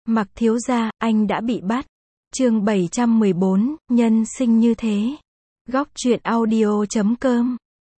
Mặc thiếu gia, anh đã bị bắt. Chương 714, nhân sinh như thế. Góc truyện audio.com.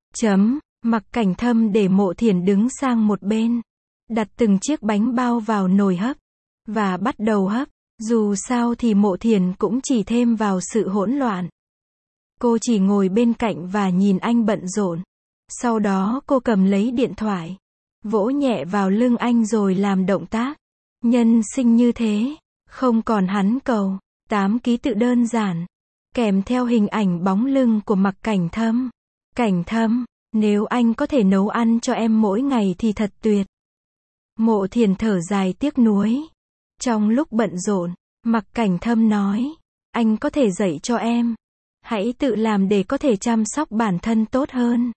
Mặc Cảnh Thâm để Mộ Thiển đứng sang một bên, đặt từng chiếc bánh bao vào nồi hấp, và bắt đầu hấp. Dù sao thì Mộ Thiển cũng chỉ thêm vào sự hỗn loạn. Cô chỉ ngồi bên cạnh và nhìn anh bận rộn. Sau đó cô cầm lấy điện thoại, vỗ nhẹ vào lưng anh rồi làm động tác. Nhân sinh như thế, không còn hắn cầu. 8 ký tự đơn giản, kèm theo hình ảnh bóng lưng của Mặc Cảnh Thâm. Cảnh Thâm, nếu anh có thể nấu ăn cho em mỗi ngày thì thật tuyệt. Mộ Thiển thở dài tiếc nuối. Trong lúc bận rộn, Mặc Cảnh Thâm nói, anh có thể dạy cho em. Hãy tự làm để có thể chăm sóc bản thân tốt hơn.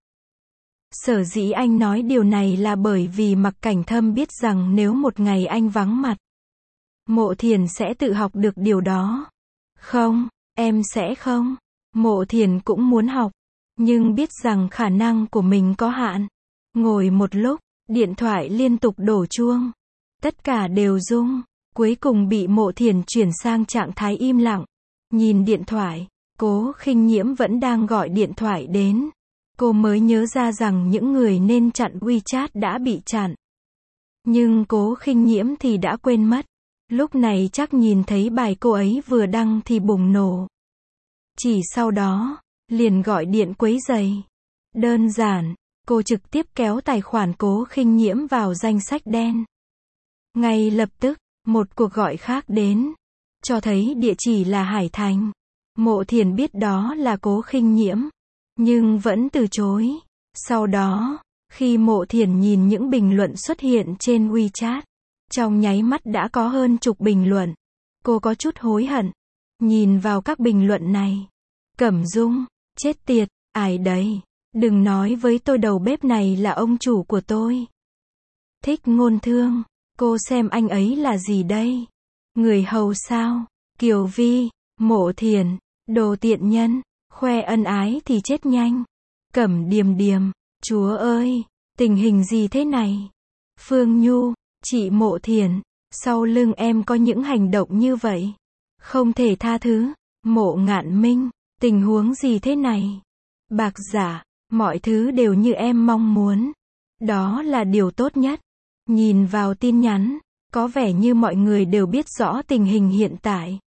Sở dĩ anh nói điều này là bởi vì Mặc Cảnh Thâm biết rằng nếu một ngày anh vắng mặt, Mộ Thiển sẽ tự học được điều đó. Không, em sẽ không. Mộ Thiển cũng muốn học, nhưng biết rằng khả năng của mình có hạn. Ngồi một lúc, điện thoại liên tục đổ chuông. Tất cả đều rung, cuối cùng bị Mộ Thiển chuyển sang trạng thái im lặng. Nhìn điện thoại, Cố Khinh Nhiễm vẫn đang gọi điện thoại đến. Cô mới nhớ ra rằng những người nên chặn WeChat đã bị chặn. Nhưng Cố Khinh Nhiễm thì đã quên mất. Lúc này chắc nhìn thấy bài cô ấy vừa đăng thì bùng nổ. Chỉ sau đó, liền gọi điện quấy rầy. Đơn giản, cô trực tiếp kéo tài khoản Cố Khinh Nhiễm vào danh sách đen. Ngay lập tức, một cuộc gọi khác đến, cho thấy địa chỉ là Hải Thành. Mộ Thiển biết đó là Cố Khinh Nhiễm, nhưng vẫn từ chối. Sau đó, khi Mộ Thiển nhìn những bình luận xuất hiện trên WeChat, trong nháy mắt đã có hơn chục bình luận. Cô có chút hối hận. Nhìn vào các bình luận này. Cẩm Dung, chết tiệt, ai đấy? Đừng nói với tôi đầu bếp này là ông chủ của tôi. Thích Ngôn Thương, cô xem anh ấy là gì đây? Người hầu sao? Kiều Vi, Mộ Thiển, đồ tiện nhân, khoe ân ái thì chết nhanh. Cẩm Điềm Điềm, chúa ơi, tình hình gì thế này? Phương Nhu, chị Mộ Thiển, sau lưng em có những hành động như vậy, không thể tha thứ. Mộ Ngạn Minh, tình huống gì thế này? Bạc Giả, mọi thứ đều như em mong muốn. Đó là điều tốt nhất. Nhìn vào tin nhắn, có vẻ như mọi người đều biết rõ tình hình hiện tại.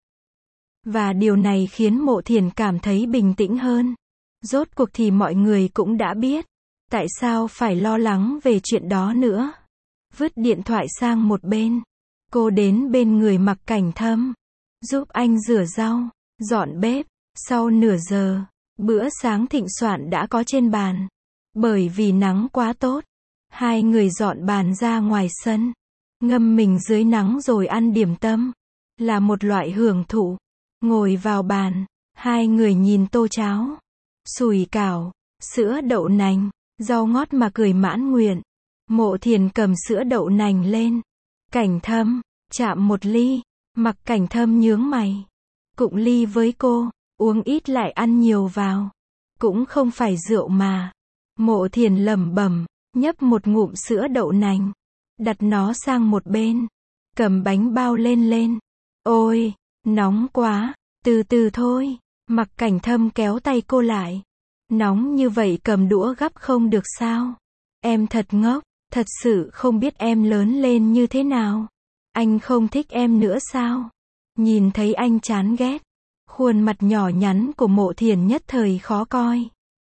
Và điều này khiến Mộ Thiển cảm thấy bình tĩnh hơn. Rốt cuộc thì mọi người cũng đã biết. Tại sao phải lo lắng về chuyện đó nữa? Vứt điện thoại sang một bên. Cô đến bên người Mặc Cảnh Thâm, giúp anh rửa rau, dọn bếp. Sau nửa giờ, bữa sáng thịnh soạn đã có trên bàn. Bởi vì nắng quá tốt, hai người dọn bàn ra ngoài sân, ngâm mình dưới nắng rồi ăn điểm tâm. Là một loại hưởng thụ. Ngồi vào bàn, hai người nhìn tô cháo, sủi cảo, sữa đậu nành, rau ngót mà cười mãn nguyện. Mộ Thiển cầm sữa đậu nành lên. Cảnh Thâm, chạm một ly. Mặc Cảnh Thâm nhướng mày. Cụng ly với cô, uống ít lại ăn nhiều vào. Cũng không phải rượu mà. Mộ Thiển lẩm bẩm, nhấp một ngụm sữa đậu nành. Đặt nó sang một bên. Cầm bánh bao lên. Ôi, nóng quá, từ từ thôi. Mặc Cảnh Thâm kéo tay cô lại. Nóng như vậy cầm đũa gắp không được sao? Em thật ngốc. Thật sự không biết em lớn lên như thế nào. Anh không thích em nữa sao? Nhìn thấy anh chán ghét. Khuôn mặt nhỏ nhắn của Mộ Thiển nhất thời khó coi.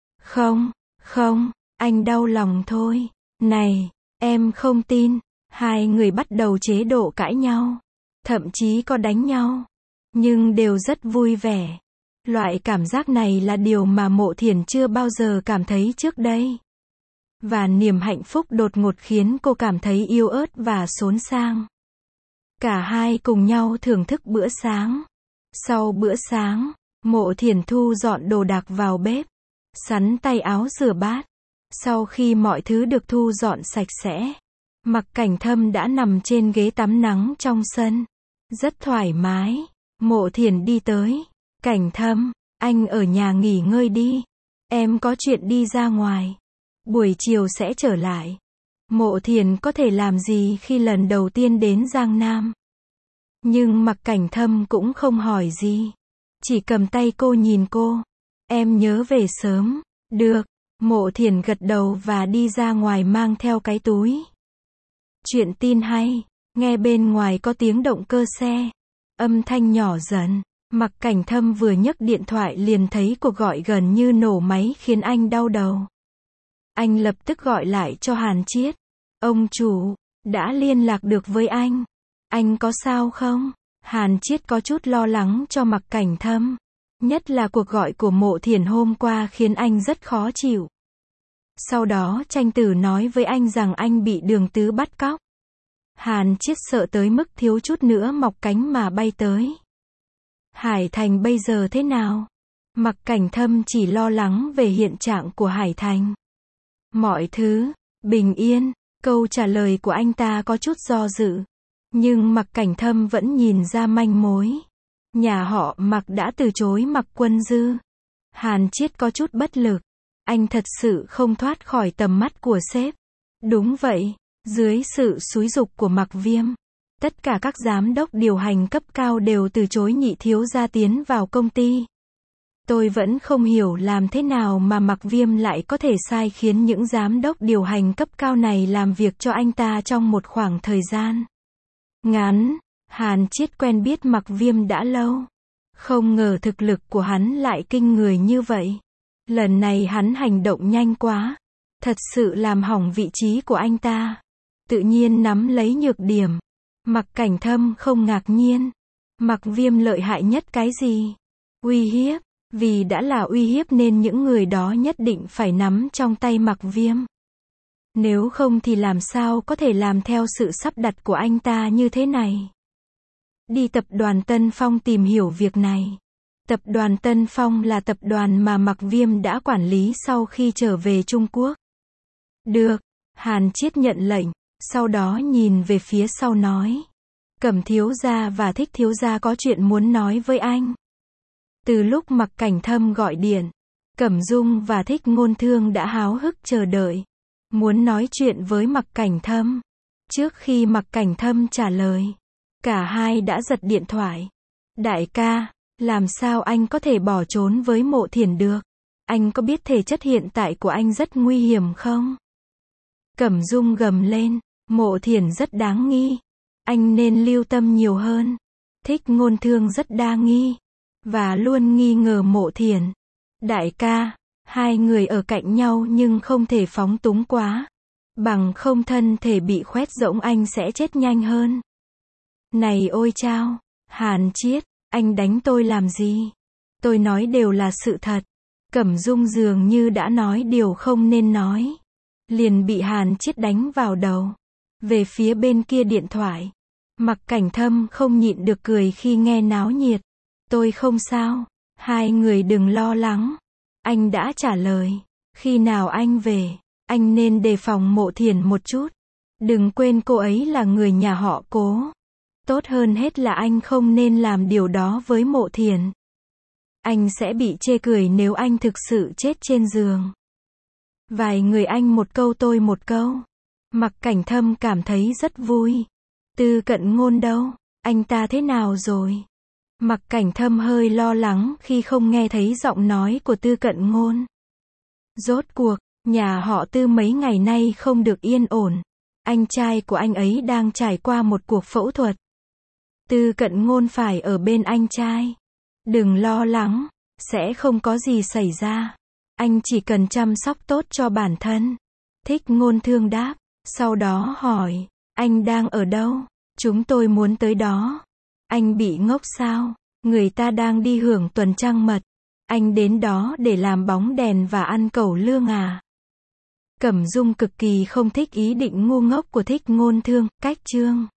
Không, anh đau lòng thôi. Này, em không tin. Hai người bắt đầu chế độ cãi nhau. Thậm chí có đánh nhau. Nhưng đều rất vui vẻ. Loại cảm giác này là điều mà Mộ Thiển chưa bao giờ cảm thấy trước đây. Và niềm hạnh phúc đột ngột khiến cô cảm thấy yếu ớt và xốn sang. Cả hai cùng nhau thưởng thức bữa sáng. Sau bữa sáng, Mộ Thiển thu dọn đồ đạc vào bếp, sắn tay áo rửa bát. Sau khi mọi thứ được thu dọn sạch sẽ, Mặc Cảnh Thâm đã nằm trên ghế tắm nắng trong sân. Rất thoải mái. Mộ Thiển đi tới. Cảnh Thâm, anh ở nhà nghỉ ngơi đi. Em có chuyện đi ra ngoài. Buổi chiều sẽ trở lại. Mộ Thiển có thể làm gì khi lần đầu tiên đến Giang Nam? Nhưng Mặc Cảnh Thâm cũng không hỏi gì. Chỉ cầm tay cô nhìn cô. Em nhớ về sớm. Được. Mộ Thiển gật đầu và đi ra ngoài mang theo cái túi. Chuyện tin hay. Nghe bên ngoài có tiếng động cơ xe. Âm thanh nhỏ dần. Mặc Cảnh Thâm vừa nhấc điện thoại liền thấy cuộc gọi gần như nổ máy khiến anh đau đầu. Anh lập tức gọi lại cho Hàn Chiết. Ông chủ, đã liên lạc được với anh. Anh có sao không? Hàn Chiết có chút lo lắng cho Mặc Cảnh Thâm. Nhất là cuộc gọi của Mộ Thiển hôm qua khiến anh rất khó chịu. Sau đó Tranh Tử nói với anh rằng anh bị Đường Tứ bắt cóc. Hàn Chiết sợ tới mức thiếu chút nữa mọc cánh mà bay tới. Hải Thành bây giờ thế nào? Mặc Cảnh Thâm chỉ lo lắng về hiện trạng của Hải Thành. Mọi thứ bình yên. Câu trả lời của anh ta có chút do dự. Nhưng Mặc Cảnh Thâm vẫn nhìn ra manh mối. Nhà họ Mặc đã từ chối Mặc Quân Dư. Hàn Chiết có chút bất lực. Anh thật sự không thoát khỏi tầm mắt của sếp. Đúng vậy, dưới sự xúi giục của Mặc Viêm, tất cả các giám đốc điều hành cấp cao đều từ chối Nhị thiếu gia tiến vào công ty. Tôi vẫn không hiểu làm thế nào mà Mặc Viêm lại có thể sai khiến những giám đốc điều hành cấp cao này làm việc cho anh ta trong một khoảng thời gian ngắn. Hàn Chiết quen biết Mặc Viêm đã lâu. Không ngờ thực lực của hắn lại kinh người như vậy. Lần này hắn hành động nhanh quá. Thật sự làm hỏng vị trí của anh ta. Tự nhiên nắm lấy nhược điểm. Mặc Cảnh Thâm không ngạc nhiên. Mặc Viêm lợi hại nhất cái gì? Uy hiếp. Vì đã là uy hiếp nên những người đó nhất định phải nắm trong tay Mặc Viêm. Nếu không thì làm sao có thể làm theo sự sắp đặt của anh ta như thế này? Đi tập đoàn Tân Phong tìm hiểu việc này. Tập đoàn Tân Phong là tập đoàn mà Mặc Viêm đã quản lý sau khi trở về Trung Quốc. Được. Hàn Chiết nhận lệnh. Sau đó nhìn về phía sau nói. Cẩm thiếu gia và Thích thiếu gia có chuyện muốn nói với anh. Từ lúc Mặc Cảnh Thâm gọi điện, Cẩm Dung và Thích Ngôn Thương đã háo hức chờ đợi. Muốn nói chuyện với Mặc Cảnh Thâm. Trước khi Mặc Cảnh Thâm trả lời, cả hai đã giật điện thoại. Đại ca, làm sao anh có thể bỏ trốn với Mộ Thiển được? Anh có biết thể chất hiện tại của anh rất nguy hiểm không? Cẩm Dung gầm lên, Mộ Thiển rất đáng nghi. Anh nên lưu tâm nhiều hơn. Thích Ngôn Thương rất đa nghi. Và luôn nghi ngờ Mộ Thiển. Đại ca, hai người ở cạnh nhau nhưng không thể phóng túng quá. Bằng không thân thể bị khoét rỗng anh sẽ chết nhanh hơn. Này ôi chao, Hàn Chiết, anh đánh tôi làm gì? Tôi nói đều là sự thật. Cẩm Dung dường như đã nói điều không nên nói. Liền bị Hàn Chiết đánh vào đầu. Về phía bên kia điện thoại, Mặc Cảnh Thâm không nhịn được cười khi nghe náo nhiệt. Tôi không sao, hai người đừng lo lắng. Anh đã trả lời, khi nào anh về, anh nên đề phòng Mộ Thiển một chút. Đừng quên cô ấy là người nhà họ Cố. Tốt hơn hết là anh không nên làm điều đó với Mộ Thiển. Anh sẽ bị chê cười nếu anh thực sự chết trên giường. Vài người anh một câu tôi một câu. Mặc Cảnh Thâm cảm thấy rất vui. Tư Cận Ngôn đâu? Anh ta thế nào rồi? Mặc Cảnh Thâm hơi lo lắng khi không nghe thấy giọng nói của Tư Cận Ngôn. Rốt cuộc, nhà họ Tư mấy ngày nay không được yên ổn. Anh trai của anh ấy đang trải qua một cuộc phẫu thuật. Tư Cận Ngôn phải ở bên anh trai. Đừng lo lắng, sẽ không có gì xảy ra. Anh chỉ cần chăm sóc tốt cho bản thân. Thích Ngôn Thương đáp, sau đó hỏi, anh đang ở đâu? Chúng tôi muốn tới đó. Anh bị ngốc sao? Người ta đang đi hưởng tuần trăng mật. Anh đến đó để làm bóng đèn và ăn cẩu lương à? Cẩm Dung cực kỳ không thích ý định ngu ngốc của Thích Ngôn Thương. Cách chương